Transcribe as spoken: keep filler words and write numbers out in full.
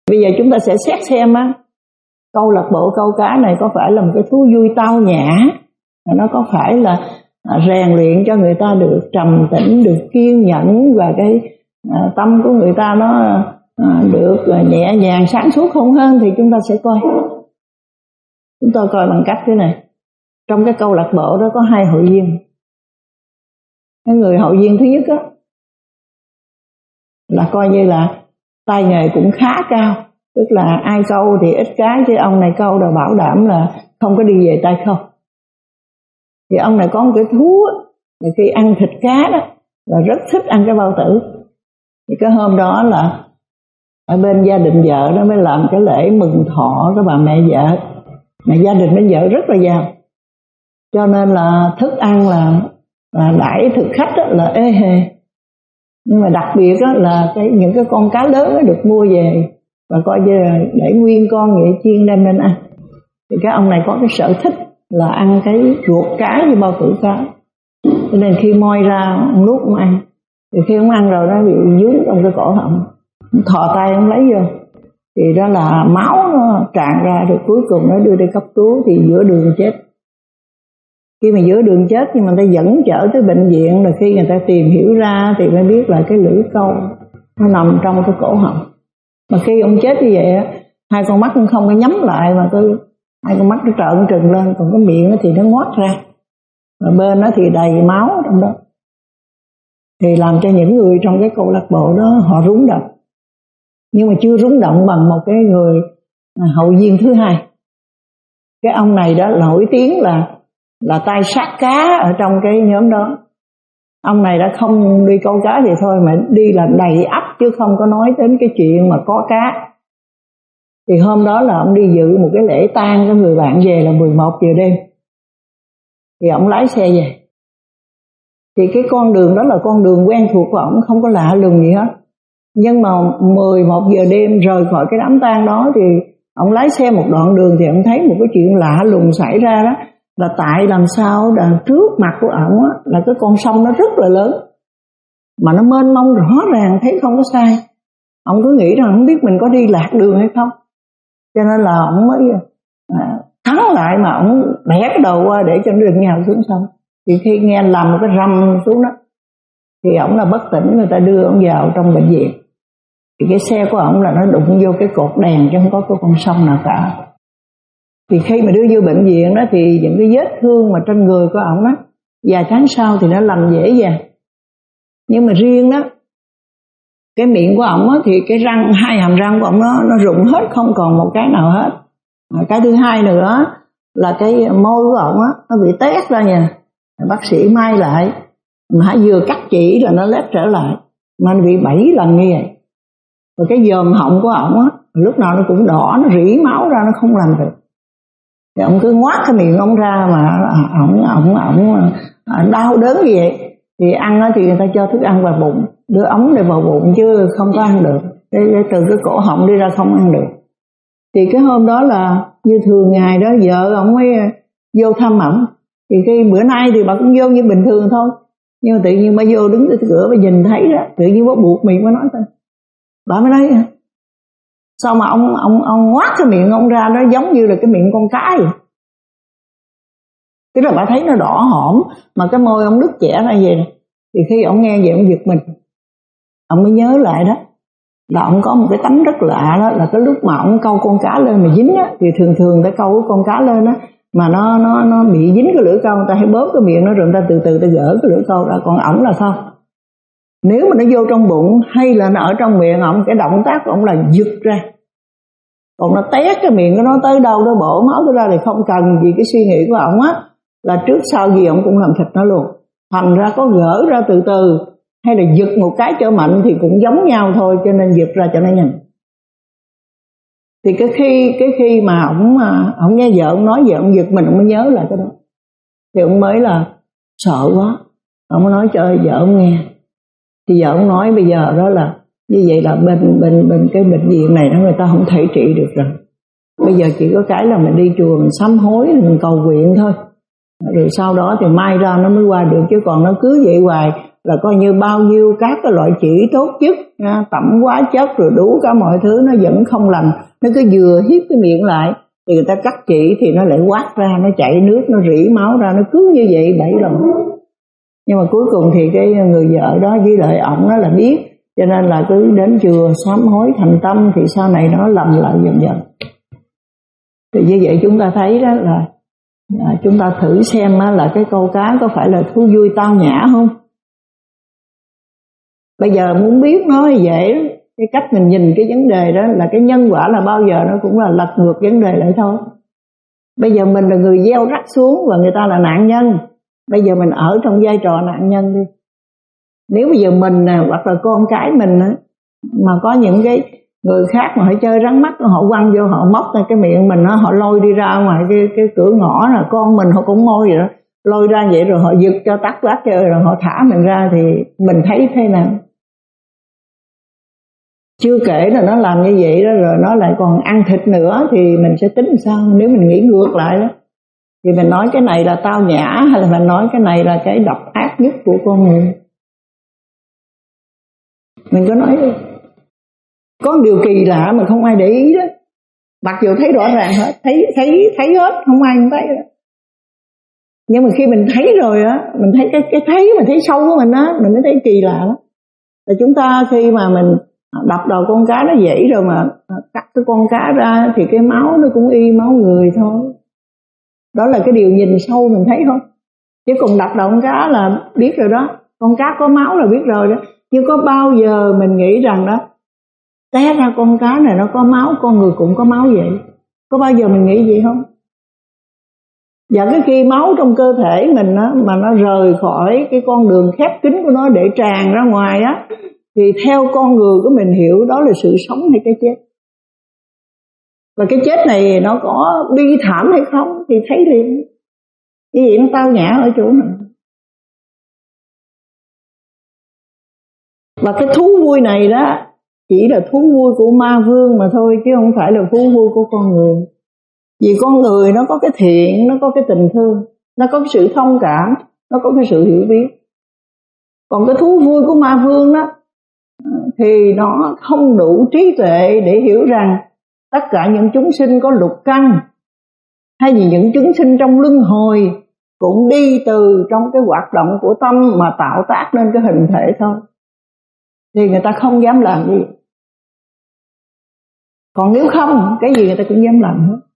Bây giờ chúng ta sẽ xét xem á, câu lạc bộ câu cá này có phải là một cái thú vui tao nhã, nó có phải là rèn luyện cho người ta được trầm tĩnh, được kiên nhẫn, và cái à, tâm của người ta nó à, được à, nhẹ nhàng sáng suốt không hơn, thì chúng ta sẽ coi. Chúng tôi coi bằng cách thế này. Trong cái câu lạc bộ đó có hai hội viên. Cái người hội viên thứ nhất đó, là coi như là tay nghề cũng khá cao, tức là ai câu thì ít cái, chứ ông này câu là bảo đảm là không có đi về tay không. Thì ông này có một cái thú là khi ăn thịt cá đó là rất thích ăn cái bao tử. Thì cái hôm đó là ở bên gia đình vợ nó mới làm cái lễ mừng thọ cái bà mẹ vợ, mà gia đình bên vợ rất là giàu, cho nên là thức ăn là, là đãi thực khách đó là ê hề. Nhưng mà đặc biệt đó là cái những cái con cá lớn đó được mua về và coi như là để nguyên con vậy chiên đem lên ăn. Thì cái ông này có cái sở thích là ăn cái ruột cá với bao tử cá, cho nên khi moi ra ông nuốt ông ăn. Thì khi ông ăn rồi nó bị dướng trong cái cổ họng, ông thò tay ông lấy vô, thì đó là máu nó tràn ra, rồi cuối cùng nó đưa đi cấp cứu thì giữa đường chết. Khi mà giữa đường chết nhưng mà người ta dẫn chở tới bệnh viện, rồi khi người ta tìm hiểu ra thì mới biết là cái lưỡi câu nó nằm trong cái cổ họng. Mà khi ông chết như vậy á, hai con mắt cũng không có nhắm lại mà cứ hai con mắt nó trợn trừng lên, còn cái miệng thì nó ngoác ra, và bên đó thì đầy máu trong đó. Thì làm cho những người trong cái câu lạc bộ đó họ rúng động, nhưng mà chưa rúng động bằng một cái người hậu viên thứ hai. Cái ông này đó nổi tiếng là là tay sát cá ở trong cái nhóm đó. Ông này đã không đi câu cá thì thôi, mà đi là đầy ắp, chứ không có nói đến cái chuyện mà có cá. Thì hôm đó là ông đi dự một cái lễ tang cho người bạn về là mười một giờ đêm. Thì ông lái xe về. Thì cái con đường đó là con đường quen thuộc của ông, không có lạ lùng gì hết. Nhưng mà mười một giờ đêm rời khỏi cái đám tang đó thì ông lái xe một đoạn đường thì ông thấy một cái chuyện lạ lùng xảy ra đó. Là tại làm sao đằng trước mặt của ổng á là cái con sông nó rất là lớn, mà nó mênh mông rõ ràng, thấy không có sai. Ông cứ nghĩ rằng không biết mình có đi lạc đường hay không, cho nên là ổng mới à, thắng lại mà ổng bẻ cái đầu qua để cho nó đừng nhào xuống sông. Thì khi nghe làm một cái rầm xuống đó thì ổng là bất tỉnh, người ta đưa ổng vào trong bệnh viện. Thì cái xe của ổng là nó đụng vô cái cột đèn chứ không có cái con sông nào cả. Thì khi mà đưa vô bệnh viện đó thì những cái vết thương mà trên người của ổng đó, vài tháng sau thì nó lành dễ dàng. Nhưng mà riêng đó, cái miệng của ổng á thì cái răng, hai hàm răng của ổng nó nó rụng hết, không còn một cái nào hết. Mà cái thứ hai nữa là cái môi của ổng á nó bị tét ra nha. Bác sĩ may lại, mà vừa cắt chỉ là nó lết trở lại, mà nó bị bảy lần như vậy. Rồi cái dòm họng của ổng á lúc nào nó cũng đỏ, nó rỉ máu ra, nó không làm được. Thì ông cứ ngoác cái miệng ông ra mà ổng ổng ổng đau đớn như vậy. Thì ăn thì người ta cho thức ăn vào bụng, đưa ống để vào bụng chứ không có ăn được. Để, để từ cái cổ họng đi ra không ăn được. Thì cái hôm đó là như thường ngày đó, vợ ổng mới vô thăm ổng. Thì cái bữa nay thì bà cũng vô như bình thường thôi, nhưng mà tự nhiên bà vô đứng ở cửa bà nhìn thấy đó, tự nhiên bà buộc miệng bà nói thôi. Bà mới nói sao mà ông ông ông ngoác cái miệng ông ra nó giống như là cái miệng con cá vậy. Tức là bà thấy nó đỏ hỏm mà cái môi ông đứt chẻ ra vậy nè. Thì khi ông nghe vậy ông giật mình, ông mới nhớ lại đó là ông có một cái tánh rất lạ, đó là cái lúc mà ông câu con cá lên mà dính á, thì thường thường ta câu cái con cá lên á mà nó nó nó bị dính cái lưỡi câu, người ta hay bóp cái miệng nó rồi người ta từ từ ta gỡ cái lưỡi câu ra. Còn ổng là sao? Nếu mà nó vô trong bụng hay là nó ở trong miệng ổng, cái động tác của ổng là giật ra. Còn nó tét cái miệng của nó tới đâu nó bổ máu tới ra thì không cần gì cái suy nghĩ của ổng á, là trước sau gì ổng cũng làm thịt nó luôn. Thành ra có gỡ ra từ từ hay là giật một cái cho mạnh thì cũng giống nhau thôi, cho nên giật ra cho nó nhanh. Thì cái khi cái khi mà ổng ổng nghe vợ ổng nói vậy, ổng giật mình, ổng mới nhớ lại cái đó. Thì ổng mới là sợ quá, ổng mới nói cho vợ ổng nghe. Thì vợ ổng nói bây giờ đó là như vậy là bên bên bên cái bệnh viện này đó người ta không thể trị được rồi. Bây giờ chỉ có cái là mình đi chùa mình sám hối, mình cầu nguyện thôi. Rồi sau đó thì mai ra nó mới qua được, chứ còn nó cứ vậy hoài là coi như bao nhiêu các cái loại chỉ tốt nhất, tẩm hóa chất rồi đủ cả mọi thứ, nó vẫn không lành. Nó cứ vừa hiếp cái miệng lại thì người ta cắt chỉ thì nó lại quát ra, nó chảy nước, nó rỉ máu ra, nó cứ như vậy bảy lần. Nhưng mà cuối cùng thì cái người vợ đó với lại ổng nó là biết, cho nên là cứ đến chùa sám hối thành tâm thì sau này nó lầm lại dần dần. Thì như vậy chúng ta thấy đó là à, chúng ta thử xem á, là cái câu cá có phải là thú vui tao nhã không? Bây giờ muốn biết nó dễ, cái cách mình nhìn cái vấn đề đó là cái nhân quả là bao giờ nó cũng là lật ngược vấn đề lại thôi. Bây giờ mình là người gieo rắc xuống và người ta là nạn nhân. Bây giờ mình ở trong vai trò nạn nhân đi. Nếu bây giờ mình hoặc là con cái mình mà có những cái người khác mà họ chơi rắn mắt, họ quăng vô, họ móc ra cái miệng mình, họ lôi đi ra ngoài cái, cái cửa ngõ, là con mình họ cũng môi vậy đó, lôi ra vậy rồi họ giật cho tắt lát chơi rồi họ thả mình ra thì mình thấy thế nào? Chưa kể là nó làm như vậy đó rồi nó lại còn ăn thịt nữa thì mình sẽ tính sao? Nếu mình nghĩ ngược lại đó thì mình nói cái này là tao nhã, hay là mình nói cái này là cái độc ác nhất của con người? Mình có nói đi. Có một điều kỳ lạ mà không ai để ý đó, mặc dù thấy rõ ràng hết, thấy thấy thấy hết, không ai không thấy đó. Nhưng mà khi mình thấy rồi á, mình thấy cái cái thấy mình thấy sâu của mình á, mình mới thấy kỳ lạ đó. Là chúng ta khi mà mình đập đầu con cá nó dãy rồi mà cắt cái con cá ra thì cái máu nó cũng y máu người thôi. Đó là cái điều nhìn sâu mình thấy không? Chứ cùng đập đầu con cá là biết rồi đó, con cá có máu là biết rồi đó. Nhưng có bao giờ mình nghĩ rằng đó, té ra con cá này nó có máu, con người cũng có máu vậy? Có bao giờ mình nghĩ vậy không? Và cái khi máu trong cơ thể mình á, mà nó rời khỏi cái con đường khép kín của nó để tràn ra ngoài á, thì theo con người của mình hiểu đó là sự sống hay cái chết. Và cái chết này nó có bi thảm hay không thì thấy liền. Như vậy nó tao nhã ở chỗ này. Và cái thú vui này đó chỉ là thú vui của ma vương mà thôi, chứ không phải là thú vui của con người. Vì con người nó có cái thiện, nó có cái tình thương, nó có cái sự thông cảm, nó có cái sự hiểu biết. Còn cái thú vui của ma vương đó thì nó không đủ trí tuệ để hiểu rằng tất cả những chúng sinh có lục căn, hay vì những chúng sinh trong luân hồi cũng đi từ trong cái hoạt động của tâm mà tạo tác nên cái hình thể thôi. Thì người ta không dám làm gì. Còn nếu không, cái gì người ta cũng dám làm hết.